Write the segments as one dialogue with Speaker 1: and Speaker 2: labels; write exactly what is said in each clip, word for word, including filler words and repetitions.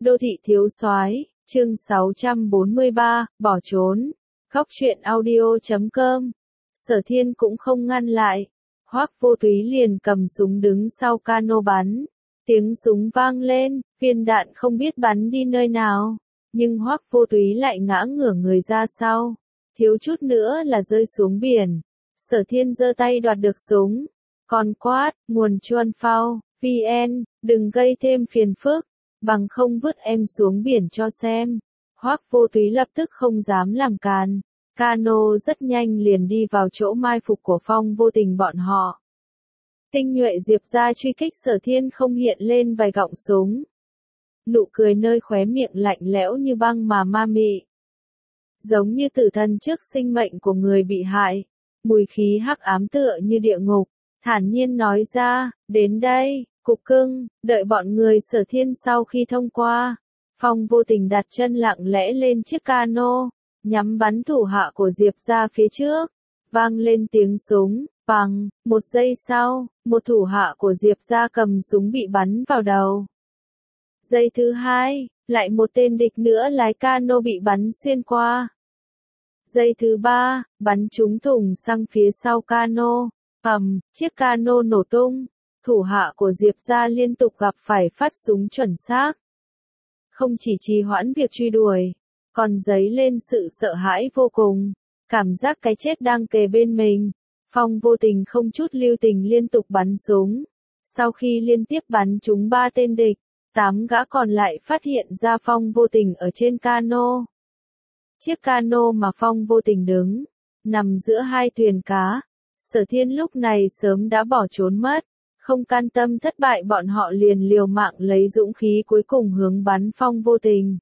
Speaker 1: Đô thị thiếu soái, chương sáu trăm bốn mươi ba, bỏ trốn. Góc truyện audio chấm com. Sở Thiên cũng không ngăn lại. Hoắc Vô Túy liền cầm súng đứng sau cano bắn. Tiếng súng vang lên, viên đạn không biết bắn đi nơi nào. Nhưng Hoắc Vô Túy lại ngã ngửa người ra sau. Thiếu chút nữa là rơi xuống biển. Sở Thiên giơ tay đoạt được súng. Còn quát, nguồn chuan phao, vn, đừng gây thêm phiền phức. Bằng không vứt em xuống biển cho xem. Hoắc Vô Túy lập tức không dám làm càn. Cano rất nhanh liền đi vào chỗ mai phục của Phong Vô Tình bọn họ. Tinh nhuệ Diệp ra truy kích Sở Thiên không hiện lên vài gọng súng. Nụ cười nơi khóe miệng lạnh lẽo như băng mà ma mị. Giống như tử thần trước sinh mệnh của người bị hại. Mùi khí hắc ám tựa như địa ngục. Thản nhiên nói ra, đến đây. Cục cưng, đợi bọn người Sở Thiên sau khi thông qua. Phong Vô Tình đặt chân lặng lẽ lên chiếc cano, nhắm bắn thủ hạ của Diệp ra phía trước. Vang lên tiếng súng, bằng, một giây sau, một thủ hạ của Diệp ra cầm súng bị bắn vào đầu. Giây thứ hai, lại một tên địch nữa lái cano bị bắn xuyên qua. Giây thứ ba, bắn trúng thùng xăng phía sau cano, ầm, chiếc cano nổ tung. Thủ hạ của Diệp ra liên tục gặp phải phát súng chuẩn xác. Không chỉ trì hoãn việc truy đuổi, còn dấy lên sự sợ hãi vô cùng. Cảm giác cái chết đang kề bên mình. Phong Vô Tình không chút lưu tình liên tục bắn súng. Sau khi liên tiếp bắn trúng ba tên địch, tám gã còn lại phát hiện ra Phong Vô Tình ở trên cano. Chiếc cano mà Phong Vô Tình đứng, nằm giữa hai thuyền cá. Sở Thiên lúc này sớm đã bỏ trốn mất. Không can tâm thất bại bọn họ liền liều mạng lấy dũng khí cuối cùng hướng bắn Phong Vô Tình.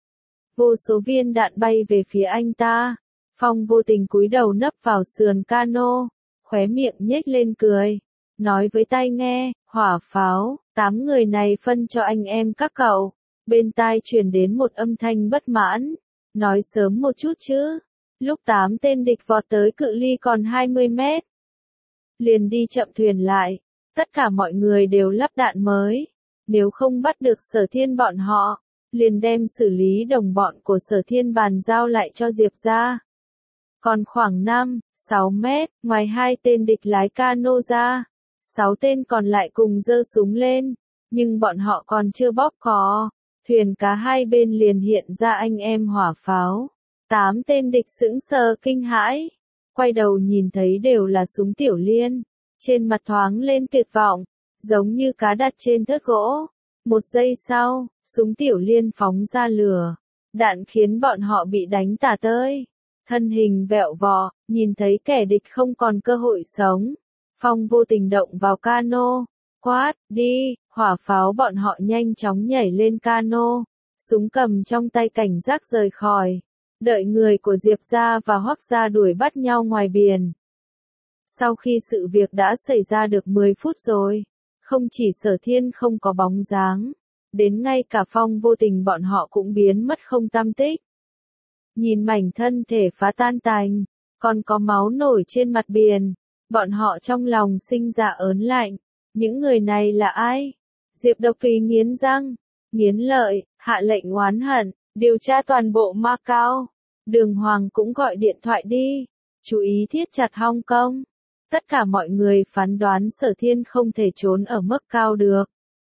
Speaker 1: Vô số viên đạn bay về phía anh ta. Phong Vô Tình cúi đầu nấp vào sườn cano, khóe miệng nhếch lên cười. Nói với tai nghe, hỏa pháo, tám người này phân cho anh em các cậu. Bên tai truyền đến một âm thanh bất mãn. Nói sớm một chút chứ. Lúc tám tên địch vọt tới cự ly còn hai mươi mét. Liền đi chậm thuyền lại. Tất cả mọi người đều lắp đạn mới. Nếu không bắt được Sở Thiên bọn họ, liền đem xử lý đồng bọn của Sở Thiên bàn giao lại cho Diệp ra. Còn khoảng năm, sáu mét, ngoài hai tên địch lái cano ra, sáu tên còn lại cùng giơ súng lên, nhưng bọn họ còn chưa bóp cò. Thuyền cá hai bên liền hiện ra anh em hỏa pháo. Tám tên địch sững sờ kinh hãi, quay đầu nhìn thấy đều là súng tiểu liên. Trên mặt thoáng lên tuyệt vọng, giống như cá đặt trên thớt gỗ. Một giây sau, súng tiểu liên phóng ra lửa. Đạn khiến bọn họ bị đánh tả tơi. Thân hình vẹo vò, nhìn thấy kẻ địch không còn cơ hội sống. Phong Vô Tình động vào cano. Quát, đi, hỏa pháo bọn họ nhanh chóng nhảy lên cano. Súng cầm trong tay cảnh giác rời khỏi. Đợi người của Diệp gia và Hoắc gia đuổi bắt nhau ngoài biển. Sau khi sự việc đã xảy ra được mười phút rồi, không chỉ Sở Thiên không có bóng dáng, đến ngay cả Phong Vô Tình bọn họ cũng biến mất không tăm tích. Nhìn mảnh thân thể phá tan tành, còn có máu nổi trên mặt biển, bọn họ trong lòng sinh ra ớn lạnh. Những người này là ai? Diệp Độc Thúy nghiến răng, nghiến lợi, hạ lệnh oán hận, điều tra toàn bộ Macau. Đường Hoàng cũng gọi điện thoại đi, chú ý thiết chặt Hong Kong. Tất cả mọi người phán đoán Sở Thiên không thể trốn ở mức cao được,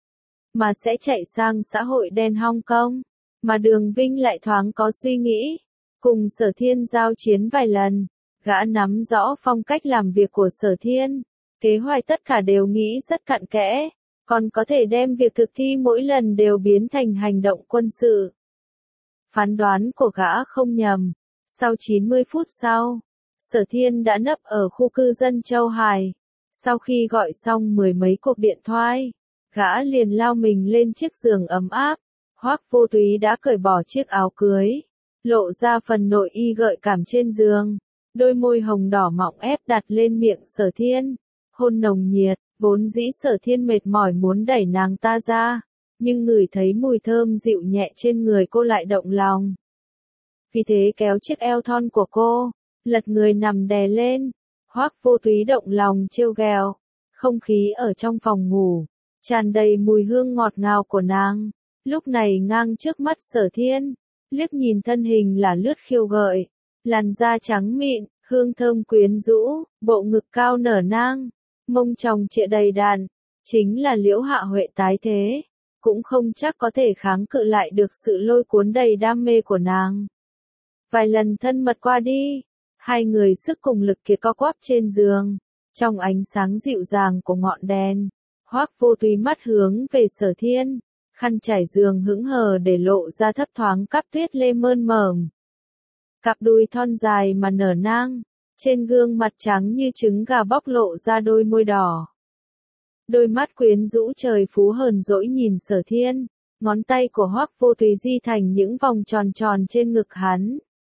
Speaker 1: mà sẽ chạy sang xã hội đen Hong Kong. Mà Đường Vinh lại thoáng có suy nghĩ, cùng Sở Thiên giao chiến vài lần, gã nắm rõ phong cách làm việc của Sở Thiên, kế hoạch tất cả đều nghĩ rất cặn kẽ, còn có thể đem việc thực thi mỗi lần đều biến thành hành động quân sự. Phán đoán của gã không nhầm, sau chín mươi phút sau, Sở Thiên đã nấp ở khu cư dân Châu Hải. Sau khi gọi xong mười mấy cuộc điện thoại, gã liền lao mình lên chiếc giường ấm áp. Hoắc Vô Túy đã cởi bỏ chiếc áo cưới, lộ ra phần nội y gợi cảm trên giường. Đôi môi hồng đỏ mọng ép đặt lên miệng Sở Thiên. Hôn nồng nhiệt, vốn dĩ Sở Thiên mệt mỏi muốn đẩy nàng ta ra, nhưng ngửi thấy mùi thơm dịu nhẹ trên người cô lại động lòng. Vì thế kéo chiếc eo thon của cô, lật người nằm đè lên. Hoắc Vô Túy động lòng trêu ghẹo. Không khí ở trong phòng ngủ tràn đầy mùi hương ngọt ngào của nàng. lúc này ngang trước mắt Sở Thiên, liếc nhìn thân hình là lướt khiêu gợi, làn da trắng mịn, hương thơm quyến rũ, bộ ngực cao nở nang, mông tròng trịa đầy đặn, chính là Liễu Hạ Huệ tái thế, cũng không chắc có thể kháng cự lại được sự lôi cuốn đầy đam mê của nàng. Vài lần thân mật qua đi, hai người sức cùng lực kiệt co quắp trên giường, trong ánh sáng dịu dàng của ngọn đèn, Hoắc Vô Túy mắt hướng về Sở Thiên, khăn trải giường hững hờ để lộ ra thấp thoáng cắp tuyết lê mơn mởn. Cặp đùi thon dài mà nở nang, trên gương mặt trắng như trứng gà bóc lộ ra đôi môi đỏ. Đôi mắt quyến rũ trời phú hờn dỗi nhìn Sở Thiên, ngón tay của Hoắc Vô Túy di thành những vòng tròn tròn trên ngực hắn.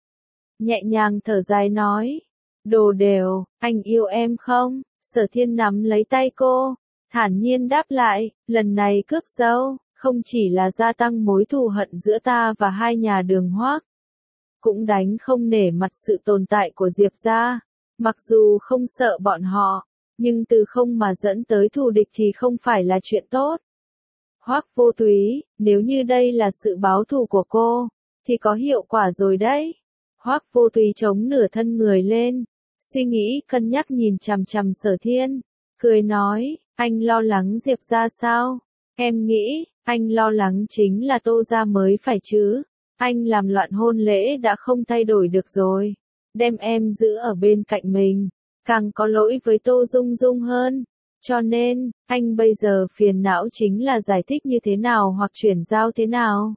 Speaker 1: Nhẹ nhàng thở dài nói, đồ đều, anh yêu em không? Sở Thiên nắm lấy tay cô, thản nhiên đáp lại, lần này cướp dâu, không chỉ là gia tăng mối thù hận giữa ta và hai nhà Đường Hoắc, cũng đánh không nể mặt sự tồn tại của Diệp gia. Mặc dù không sợ bọn họ, nhưng từ không mà dẫn tới thù địch thì không phải là chuyện tốt. Hoắc Vô Túy, nếu như đây là sự báo thù của cô, thì có hiệu quả rồi đấy. Hoắc Vô Túy chống nửa thân người lên, suy nghĩ cân nhắc nhìn chằm chằm Sở Thiên, cười nói, anh lo lắng Diệp gia sao? Em nghĩ, anh lo lắng chính là Tô gia mới phải chứ. Anh làm loạn hôn lễ đã không thay đổi được rồi, đem em giữ ở bên cạnh mình, càng có lỗi với Tô Dung Dung hơn. Cho nên, anh bây giờ phiền não chính là giải thích như thế nào hoặc chuyển giao thế nào.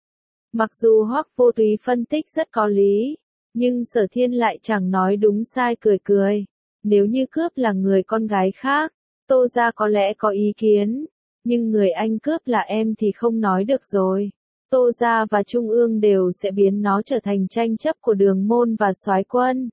Speaker 1: Mặc dù Hoắc Vô Túy phân tích rất có lý, nhưng Sở Thiên lại chẳng nói đúng sai cười cười. Nếu như cướp là người con gái khác, Tô gia có lẽ có ý kiến, nhưng người anh cướp là em thì không nói được rồi. Tô gia và Trung ương đều sẽ biến nó trở thành tranh chấp của Đường môn và Soái quân.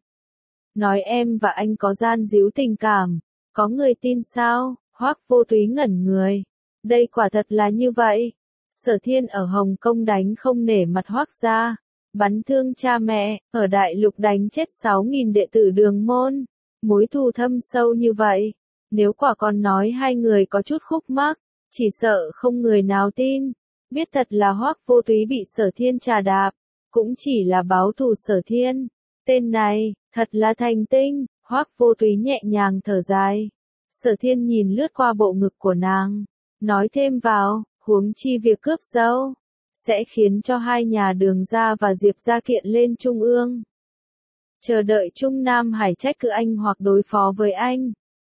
Speaker 1: Nói em và anh có gian díu tình cảm, có người tin sao? Hoắc Vô Túy ngẩn người. Đây quả thật là như vậy. Sở Thiên ở Hồng Kông đánh không nể mặt Hoắc gia, bắn thương cha mẹ, ở Đại Lục đánh chết sáu nghìn đệ tử Đường môn. Mối thù thâm sâu như vậy, nếu quả còn nói hai người có chút khúc mắc, chỉ sợ không người nào tin. Biết thật là Hoắc Vô Túy bị Sở Thiên trà đạp, cũng chỉ là báo thù Sở Thiên. Tên này, thật là thành tinh. Hoắc Vô Túy nhẹ nhàng thở dài. Sở Thiên nhìn lướt qua bộ ngực của nàng, nói thêm vào, huống chi việc cướp dâu, sẽ khiến cho hai nhà Đường gia và Diệp gia kiện lên Trung ương. Chờ đợi Trung Nam Hải trách cứ anh hoặc đối phó với anh.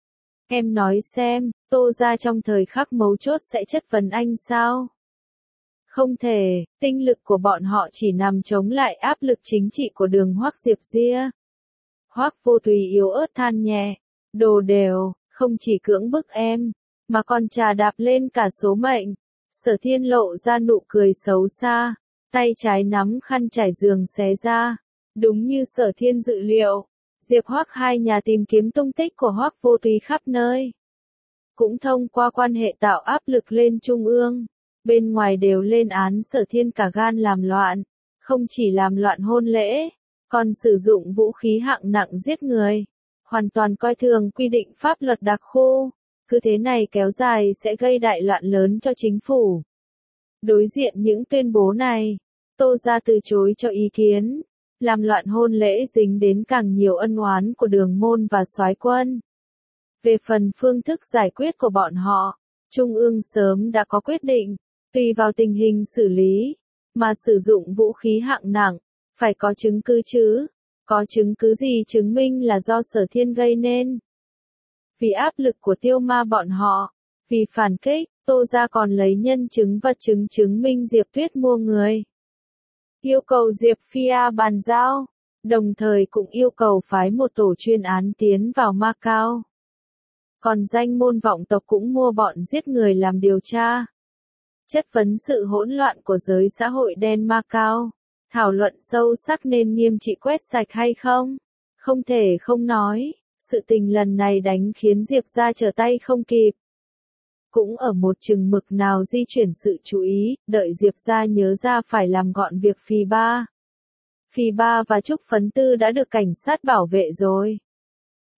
Speaker 1: Em nói xem, Tô gia trong thời khắc mấu chốt sẽ chất vấn anh sao? Không thể, tinh lực của bọn họ chỉ nằm chống lại áp lực chính trị của Đường Hoắc Diệp gia. Hoắc Vô Túy yếu ớt than nhẹ, đồ đều, không chỉ cưỡng bức em, mà còn trà đạp lên cả số mệnh. Sở Thiên lộ ra nụ cười xấu xa, tay trái nắm khăn trải giường xé ra. Đúng như Sở Thiên dự liệu, Diệp Hoắc hai nhà tìm kiếm tung tích của Hoắc Vô Túy khắp nơi. Cũng thông qua quan hệ tạo áp lực lên Trung ương, bên ngoài đều lên án Sở Thiên cả gan làm loạn, không chỉ làm loạn hôn lễ, còn sử dụng vũ khí hạng nặng giết người, hoàn toàn coi thường quy định pháp luật đặc khu. Cứ thế này kéo dài sẽ gây đại loạn lớn cho chính phủ. Đối diện những tuyên bố này, Tô gia từ chối cho ý kiến, làm loạn hôn lễ dính đến càng nhiều ân oán của Đường môn và Soái quân. Về phần phương thức giải quyết của bọn họ, Trung ương sớm đã có quyết định, tùy vào tình hình xử lý, mà sử dụng vũ khí hạng nặng, phải có chứng cứ chứ, có chứng cứ gì chứng minh là do Sở Thiên gây nên. Vì áp lực của Tiêu Ma bọn họ, vì phản kích, Tô gia còn lấy nhân chứng vật chứng chứng minh Diệp Tuyết mua người. Yêu cầu Diệp Phi-a bàn giao, đồng thời cũng yêu cầu phái một tổ chuyên án tiến vào Macau. Còn danh môn vọng tộc cũng mua bọn giết người làm điều tra. Chất vấn sự hỗn loạn của giới xã hội đen Macau, thảo luận sâu sắc nên nghiêm trị quét sạch hay không. Không thể không nói, sự tình lần này đánh khiến Diệp gia trở tay không kịp. Cũng ở một chừng mực nào di chuyển sự chú ý, đợi Diệp gia nhớ ra phải làm gọn việc Phì Ba. Phì Ba và Trúc Phấn Tư đã được cảnh sát bảo vệ rồi.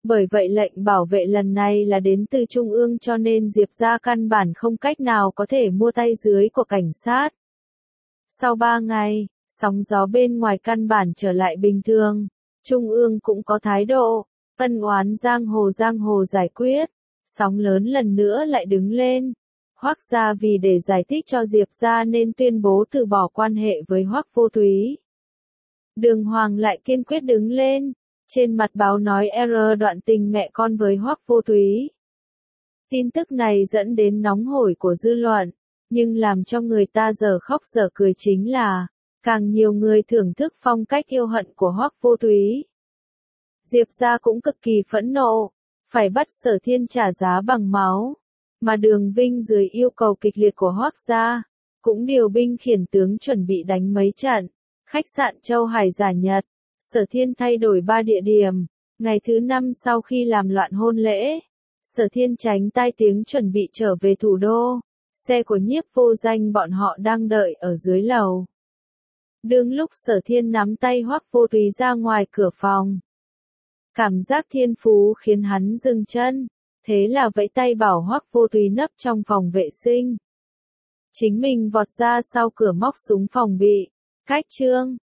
Speaker 1: Bởi vậy lệnh bảo vệ lần này là đến từ Trung ương cho nên Diệp gia căn bản không cách nào có thể mua tay dưới của cảnh sát. Sau ba ngày, sóng gió bên ngoài căn bản trở lại bình thường. Trung ương cũng có thái độ, ân oán giang hồ giang hồ giải quyết. Sóng lớn lần nữa lại đứng lên. Hoắc gia vì để giải thích cho Diệp gia nên tuyên bố từ bỏ quan hệ với Hoắc Vô Túy. Đường Hoàng lại kiên quyết đứng lên. Trên mặt báo nói R đoạn tình mẹ con với Hoắc Vô Túy. Tin tức này dẫn đến nóng hổi của dư luận, nhưng làm cho người ta giờ khóc giờ cười chính là, càng nhiều người thưởng thức phong cách yêu hận của Hoắc Vô Túy. Diệp gia cũng cực kỳ phẫn nộ, phải bắt Sở Thiên trả giá bằng máu, mà Đường Vinh dưới yêu cầu kịch liệt của Hoắc gia, cũng điều binh khiển tướng chuẩn bị đánh mấy trận. Khách sạn Châu Hải giả nhật, Sở Thiên thay đổi ba địa điểm. Ngày thứ năm sau khi làm loạn hôn lễ, Sở Thiên tránh tai tiếng chuẩn bị trở về thủ đô. Xe của Nhiếp Vô Danh bọn họ đang đợi ở dưới lầu. Đương lúc Sở Thiên nắm tay Hoắc Vô Túy ra ngoài cửa phòng, cảm giác thiên phú khiến hắn dừng chân, thế là vẫy tay bảo Hoắc Vô Túy nấp trong phòng vệ sinh. Chính mình vọt ra sau cửa móc súng phòng bị. Cách chương